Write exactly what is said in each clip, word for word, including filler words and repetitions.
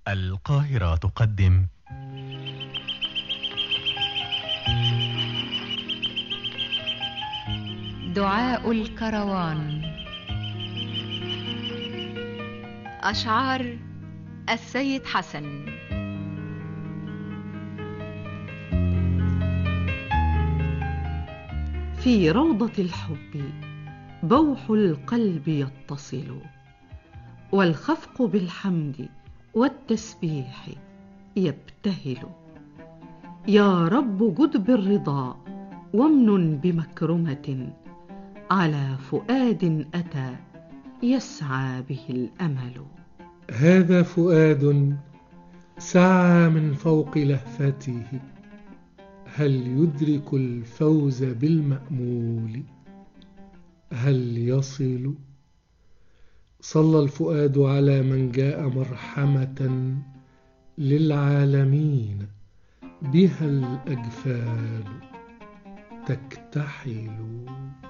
القاهرة تقدم دعاء الكروان. أشعار السيد حسن. في روضة الحب بوح القلب يتصل، والخفق بالحمد والتسبيح يبتهل. يا رب جد بالرضا وامنن بمكرمة على فؤاد أتى يسعى به الأمل. هذا فؤاد سعى من فوق لهفته، هل يدرك الفوز بالمأمول؟ هل يصل؟ صلى الفؤاد على من جاء مرحمة للعالمين، بها الأجفال تكتحل.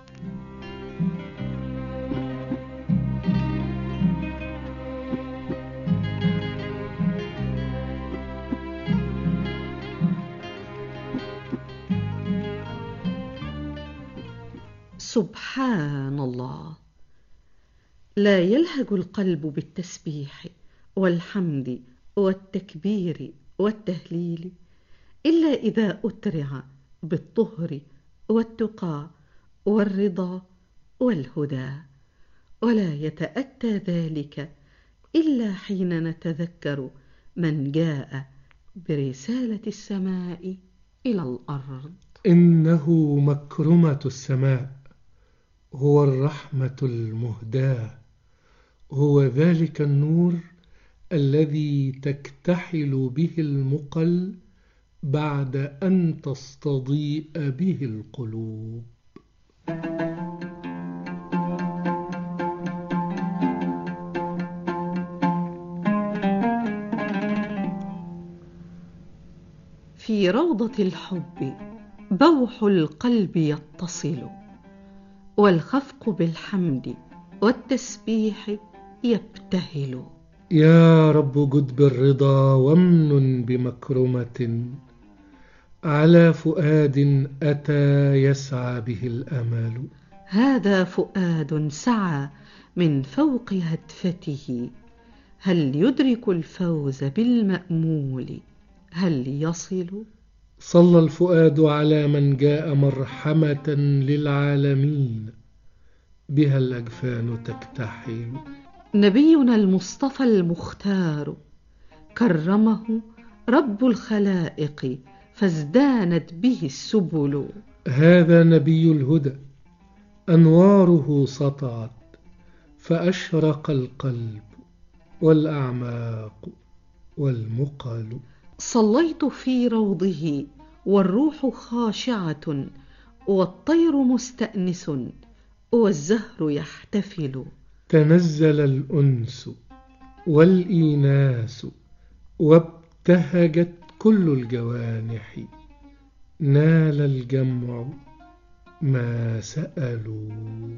سبحان الله، لا يلهج القلب بالتسبيح والحمد والتكبير والتهليل إلا إذا أترع بالطهر والتقى والرضا والهدى، ولا يتأتى ذلك إلا حين نتذكر من جاء برسالة السماء إلى الأرض. إنه مكرمة السماء، هو الرحمة المهداة، هو ذلك النور الذي تكتحل به المقل بعد أن تستضيء به القلوب. في روضة الحب بوح القلب يتصل، والخفق بالحمد والتسبيح يبتهل. يا رب جد بالرضا وامنن بمكرمة على فؤاد أتى يسعى به الأمل. هذا فؤاد سعى من فوق هدفته، هل يدرك الفوز بالمأمول؟ هل يصل؟ صلى الفؤاد على من جاء مرحمة للعالمين، بها الأجفان تكتحل. نبينا المصطفى المختار كرمه رب الخلائق فازدانت به السبل. هذا نبي الهدى، أنواره سطعت فأشرق القلب والأعماق والمقل. صليت في روضه والروح خاشعة والطير مستأنس والزهر يحتفل. تنزل الأنس والإيناس وابتهجت كل الجوانح، نال الجمع ما سألوا.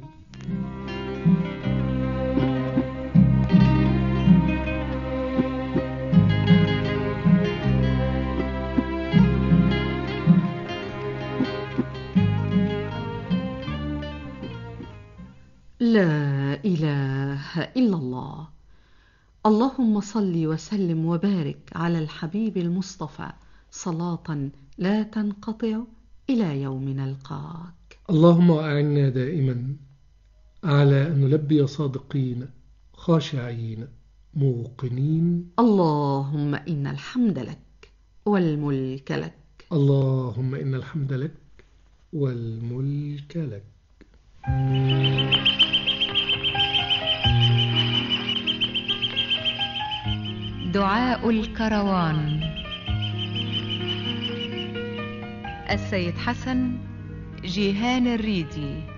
لا إله إلا الله. اللهم صل وسلم وبارك على الحبيب المصطفى صلاة لا تنقطع إلى يوم نلقاك. اللهم أعنا دائما على أن نلبي صادقين خاشعين موقنين. اللهم إن الحمد لك والملك لك. اللهم إن الحمد لك والملك لك. دعاء الكروان. السيد حسن جيهان الريدي.